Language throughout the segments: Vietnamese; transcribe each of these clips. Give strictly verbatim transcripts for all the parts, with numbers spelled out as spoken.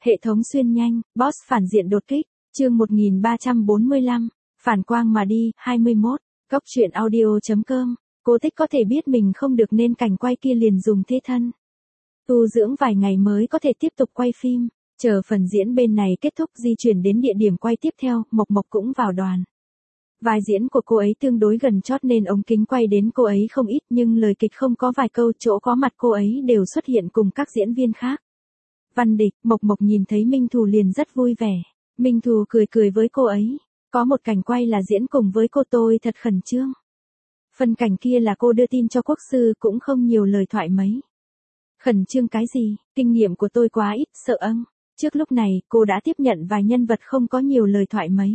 Hệ thống xuyên nhanh, boss phản diện đột kích, chương một nghìn ba trăm bốn mươi lăm, phản quang mà đi, hai mươi mốt, cốc truyện audio.com, cô thích có thể biết mình không được nên cảnh quay kia liền dùng thế thân. Tu dưỡng vài ngày mới có thể tiếp tục quay phim, chờ phần diễn bên này kết thúc di chuyển đến địa điểm quay tiếp theo, Mộc Mộc cũng vào đoàn. Vai diễn của cô ấy tương đối gần chót nên ống kính quay đến cô ấy không ít nhưng lời kịch không có vài câu, chỗ có mặt cô ấy đều xuất hiện cùng các diễn viên khác. Văn Địch, Mộc Mộc nhìn thấy Minh Thù liền rất vui vẻ. Minh Thù cười cười với cô ấy. Có một cảnh quay là diễn cùng với cô tôi thật khẩn trương. Phần cảnh kia là cô đưa tin cho quốc sư cũng không nhiều lời thoại mấy. Khẩn trương cái gì, kinh nghiệm của tôi quá ít, sợ âng. Trước lúc này, cô đã tiếp nhận vài nhân vật không có nhiều lời thoại mấy.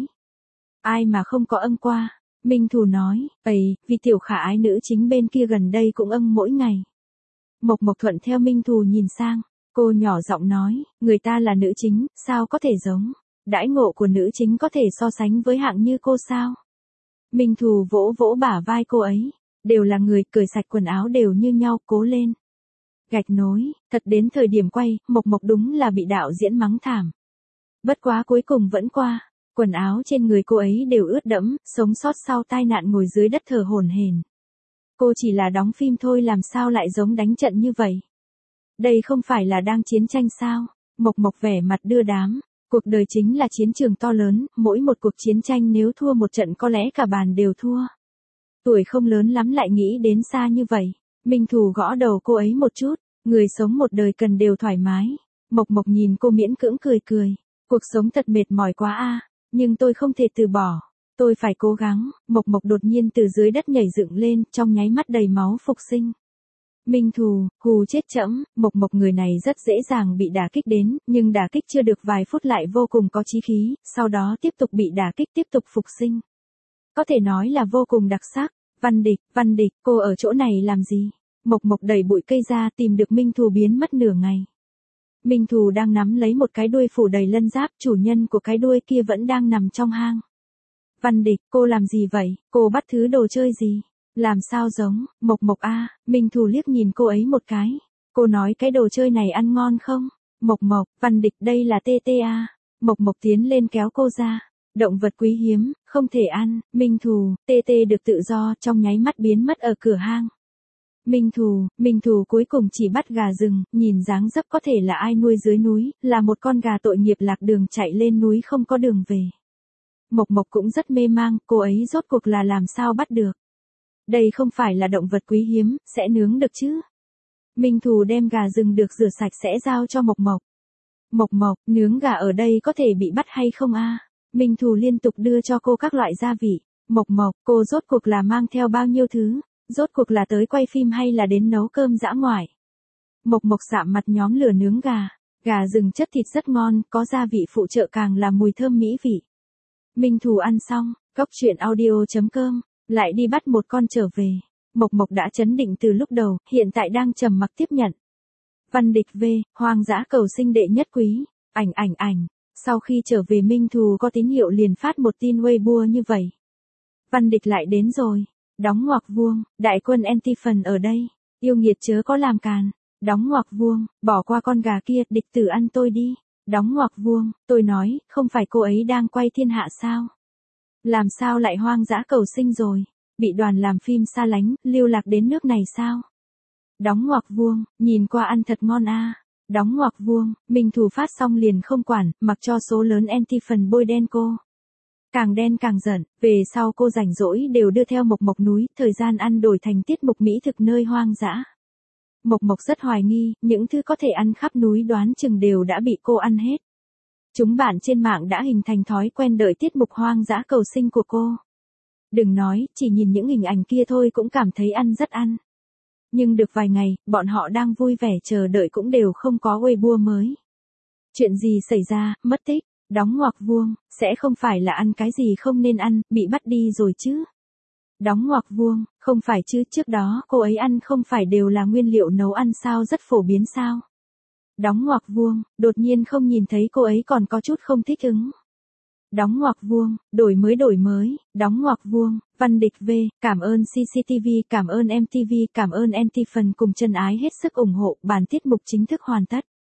Ai mà không có âng qua. Minh Thù nói, ầy, vì tiểu khả ái nữ chính bên kia gần đây cũng âng mỗi ngày. Mộc Mộc thuận theo Minh Thù nhìn sang. Cô nhỏ giọng nói, người ta là nữ chính, sao có thể giống. Đãi ngộ của nữ chính có thể so sánh với hạng như cô sao. Minh Thù vỗ vỗ bả vai cô ấy. Đều là người, cởi sạch quần áo đều như nhau, cố lên. Gạch nối, thật đến thời điểm quay, Mộc Mộc đúng là bị đạo diễn mắng thảm. Bất quá cuối cùng vẫn qua. Quần áo trên người cô ấy đều ướt đẫm, sống sót sau tai nạn ngồi dưới đất thở hổn hển. Cô chỉ là đóng phim thôi, làm sao lại giống đánh trận như vậy. Đây không phải là đang chiến tranh sao? Mộc Mộc vẻ mặt đưa đám. Cuộc đời chính là chiến trường to lớn, mỗi một cuộc chiến tranh nếu thua một trận có lẽ cả bàn đều thua. Tuổi không lớn lắm lại nghĩ đến xa như vậy. Minh Thù gõ đầu cô ấy một chút, người sống một đời cần đều thoải mái. Mộc Mộc nhìn cô miễn cưỡng cười cười. Cuộc sống thật mệt mỏi quá a, nhưng tôi không thể từ bỏ. Tôi phải cố gắng. Mộc Mộc đột nhiên từ dưới đất nhảy dựng lên, trong nháy mắt đầy máu phục sinh. Minh Thù, hù chết chẫm, Mộc Mộc người này rất dễ dàng bị đả kích đến, nhưng đả kích chưa được vài phút lại vô cùng có chí khí, sau đó tiếp tục bị đả kích tiếp tục phục sinh. Có thể nói là vô cùng đặc sắc. Văn Địch, Văn Địch, cô ở chỗ này làm gì? Mộc Mộc đẩy bụi cây ra tìm được Minh Thù biến mất nửa ngày. Minh Thù đang nắm lấy một cái đuôi phủ đầy lân giáp, chủ nhân của cái đuôi kia vẫn đang nằm trong hang. Văn Địch, cô làm gì vậy? Cô bắt thứ đồ chơi gì? Làm sao giống, Mộc Mộc a, Minh Thù liếc nhìn cô ấy một cái. Cô nói cái đồ chơi này ăn ngon không? Mộc Mộc, Văn Địch đây là tê tê a. Mộc Mộc tiến lên kéo cô ra. Động vật quý hiếm, không thể ăn. Minh Thù, tê tê được tự do, trong nháy mắt biến mất ở cửa hang. Minh Thù, Minh Thù cuối cùng chỉ bắt gà rừng, nhìn dáng dấp có thể là ai nuôi dưới núi, là một con gà tội nghiệp lạc đường chạy lên núi không có đường về. Mộc Mộc cũng rất mê mang, cô ấy rốt cuộc là làm sao bắt được. Đây không phải là động vật quý hiếm, sẽ nướng được chứ. Minh Thù đem gà rừng được rửa sạch sẽ giao cho Mộc Mộc. Mộc Mộc, nướng gà ở đây có thể bị bắt hay không a? Minh Thù liên tục đưa cho cô các loại gia vị. Mộc Mộc, cô rốt cuộc là mang theo bao nhiêu thứ? Rốt cuộc là tới quay phim hay là đến nấu cơm dã ngoại? Mộc Mộc sạm mặt nhóm lửa nướng gà. Gà rừng chất thịt rất ngon, có gia vị phụ trợ càng là mùi thơm mỹ vị. Minh Thù ăn xong, cốc truyện audio.com, lại đi bắt một con trở về. Mộc Mộc đã chấn định từ lúc đầu, hiện tại đang trầm mặc tiếp nhận. Văn Địch V, hoang dã cầu sinh đệ nhất quý, ảnh ảnh ảnh. Sau khi trở về Minh Thù có tín hiệu liền phát một tin Weibo như vậy. Văn Địch lại đến rồi. Đóng ngoặc vuông, đại quân Anti-Phần ở đây. Yêu nghiệt chớ có làm càn. Đóng ngoặc vuông, bỏ qua con gà kia, địch tử ăn tôi đi. Đóng ngoặc vuông, tôi nói, không phải cô ấy đang quay thiên hạ sao? Làm sao lại hoang dã cầu sinh rồi? Bị đoàn làm phim xa lánh, lưu lạc đến nước này sao? Đóng ngoặc vuông, nhìn qua ăn thật ngon a. Đóng ngoặc vuông, Minh Thù phát xong liền không quản, mặc cho số lớn Anti-Phần bôi đen cô. Càng đen càng giận, về sau cô rảnh rỗi đều đưa theo Mộc Mộc núi, thời gian ăn đổi thành tiết mục mỹ thực nơi hoang dã. Mộc Mộc rất hoài nghi, những thứ có thể ăn khắp núi đoán chừng đều đã bị cô ăn hết. Chúng bạn trên mạng đã hình thành thói quen đợi tiết mục hoang dã cầu sinh của cô. Đừng nói, chỉ nhìn những hình ảnh kia thôi cũng cảm thấy ăn rất ăn. Nhưng được vài ngày, bọn họ đang vui vẻ chờ đợi cũng đều không có Weibo mới. Chuyện gì xảy ra, mất tích, đóng ngoặc vuông, sẽ không phải là ăn cái gì không nên ăn, bị bắt đi rồi chứ. Đóng ngoặc vuông, không phải chứ, trước đó cô ấy ăn không phải đều là nguyên liệu nấu ăn sao, rất phổ biến sao. Đóng ngoặc vuông, đột nhiên không nhìn thấy cô ấy còn có chút không thích ứng. Đóng ngoặc vuông, đổi mới đổi mới, đóng ngoặc vuông, Văn Địch V, cảm ơn xê xê tê vê, cảm ơn em tê vê, cảm ơn Anti-Phần cùng chân ái hết sức ủng hộ, bản tiết mục chính thức hoàn tất.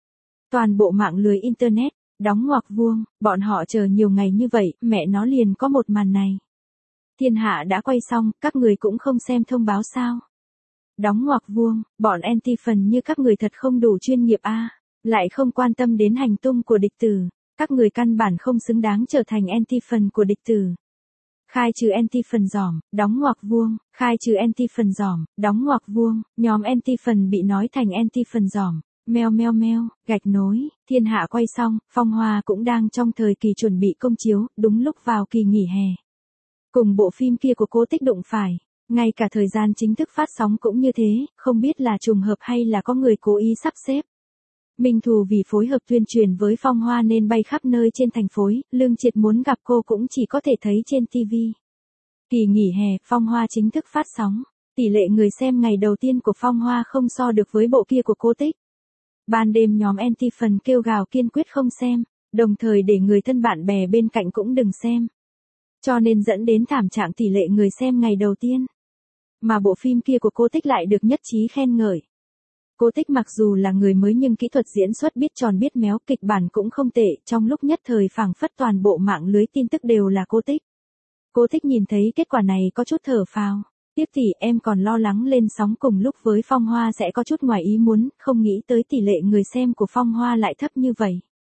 Toàn bộ mạng lưới Internet, đóng ngoặc vuông, bọn họ chờ nhiều ngày như vậy, mẹ nó liền có một màn này. Thiên hạ đã quay xong, các người cũng không xem thông báo sao. Đóng ngoặc vuông, bọn anti phần như các người thật không đủ chuyên nghiệp a, lại không quan tâm đến hành tung của địch tử, các người căn bản không xứng đáng trở thành anti phần của địch tử. Khai trừ anti phần giỏm, đóng ngoặc vuông, khai trừ anti phần giỏm, đóng ngoặc vuông, nhóm anti phần bị nói thành anti phần giỏm. Meo meo meo, gạch nối, thiên hạ quay xong, Phong Hoa cũng đang trong thời kỳ chuẩn bị công chiếu, đúng lúc vào kỳ nghỉ hè. Cùng bộ phim kia của Cố Tích đụng phải, ngay cả thời gian chính thức phát sóng cũng như thế, không biết là trùng hợp hay là có người cố ý sắp xếp. Minh Thù vì phối hợp tuyên truyền với Phong Hoa nên bay khắp nơi trên thành phố, Lương Triệt muốn gặp cô cũng chỉ có thể thấy trên ti vi. Kỳ nghỉ hè, Phong Hoa chính thức phát sóng, tỷ lệ người xem ngày đầu tiên của Phong Hoa không so được với bộ kia của Cố Tích. Ban đêm nhóm anti phần kêu gào kiên quyết không xem, đồng thời để người thân bạn bè bên cạnh cũng đừng xem. Cho nên dẫn đến thảm trạng tỷ lệ người xem ngày đầu tiên. Mà bộ phim kia của Cố Tích lại được nhất trí khen ngợi. Cố Tích mặc dù là người mới nhưng kỹ thuật diễn xuất biết tròn biết méo, kịch bản cũng không tệ, trong lúc nhất thời phảng phất toàn bộ mạng lưới tin tức đều là Cố Tích. Cố Tích nhìn thấy kết quả này có chút thở phào. Tiếp thì em còn lo lắng lên sóng cùng lúc với Phong Hoa sẽ có chút ngoài ý muốn, không nghĩ tới tỷ lệ người xem của Phong Hoa lại thấp như vậy.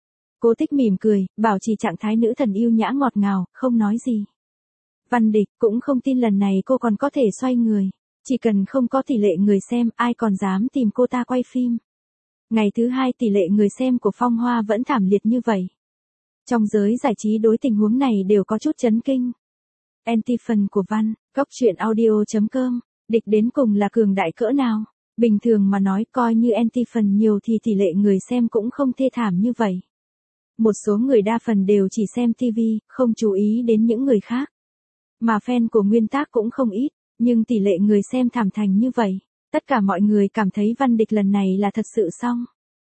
Cố Tích mỉm cười, bảo trì trạng thái nữ thần yêu nhã ngọt ngào, không nói gì. Văn Địch cũng không tin lần này cô còn có thể xoay người. Chỉ cần không có tỷ lệ người xem, ai còn dám tìm cô ta quay phim. Ngày thứ hai tỷ lệ người xem của Phong Hoa vẫn thảm liệt như vậy. Trong giới giải trí đối tình huống này đều có chút chấn kinh. Anti phần của Văn, góc truyện audio chấm com, địch đến cùng là cường đại cỡ nào? Bình thường mà nói coi như anti phần nhiều thì tỷ lệ người xem cũng không thê thảm như vậy. Một số người đa phần đều chỉ xem ti vi, không chú ý đến những người khác. Mà fan của nguyên tác cũng không ít, nhưng tỷ lệ người xem thảm thành như vậy. Tất cả mọi người cảm thấy Văn Địch lần này là thật sự xong.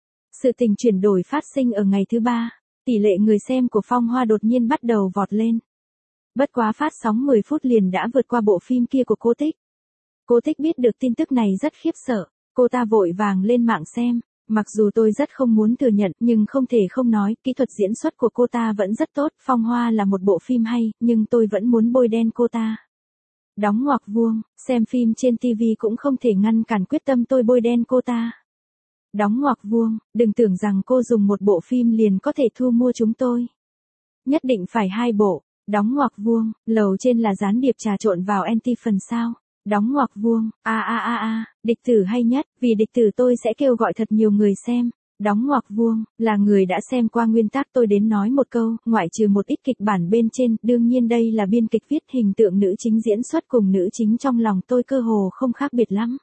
Sự tình chuyển đổi phát sinh ở ngày thứ ba, tỷ lệ người xem của Phong Hoa đột nhiên bắt đầu vọt lên. Bất quá phát sóng mười phút liền đã vượt qua bộ phim kia của Cố Tích. Cố Tích biết được tin tức này rất khiếp sợ, cô ta vội vàng lên mạng xem, mặc dù tôi rất không muốn thừa nhận nhưng không thể không nói, kỹ thuật diễn xuất của cô ta vẫn rất tốt, Phong Hoa là một bộ phim hay, nhưng tôi vẫn muốn bôi đen cô ta. Đóng ngoặc vuông, xem phim trên ti vi cũng không thể ngăn cản quyết tâm tôi bôi đen cô ta. Đóng ngoặc vuông, đừng tưởng rằng cô dùng một bộ phim liền có thể thu mua chúng tôi. Nhất định phải hai bộ. Đóng ngoặc vuông, lầu trên là gián điệp trà trộn vào anti phần sao. Đóng ngoặc vuông, a a a a, địch tử hay nhất, vì địch tử tôi sẽ kêu gọi thật nhiều người xem. Đóng ngoặc vuông, là người đã xem qua nguyên tác tôi đến nói một câu, ngoại trừ một ít kịch bản bên trên, đương nhiên đây là biên kịch viết, hình tượng nữ chính diễn xuất cùng nữ chính trong lòng tôi cơ hồ không khác biệt lắm.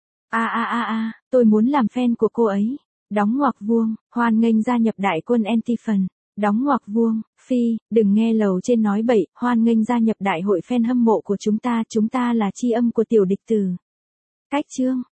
A a a a, tôi muốn làm fan của cô ấy. Đóng ngoặc vuông, hoan nghênh gia nhập đại quân anti phần. Đóng ngoặc vuông, phi, đừng nghe lầu trên nói bậy, hoan nghênh gia nhập đại hội fan hâm mộ của chúng ta, chúng ta là tri âm của tiểu địch tử. Cách chương.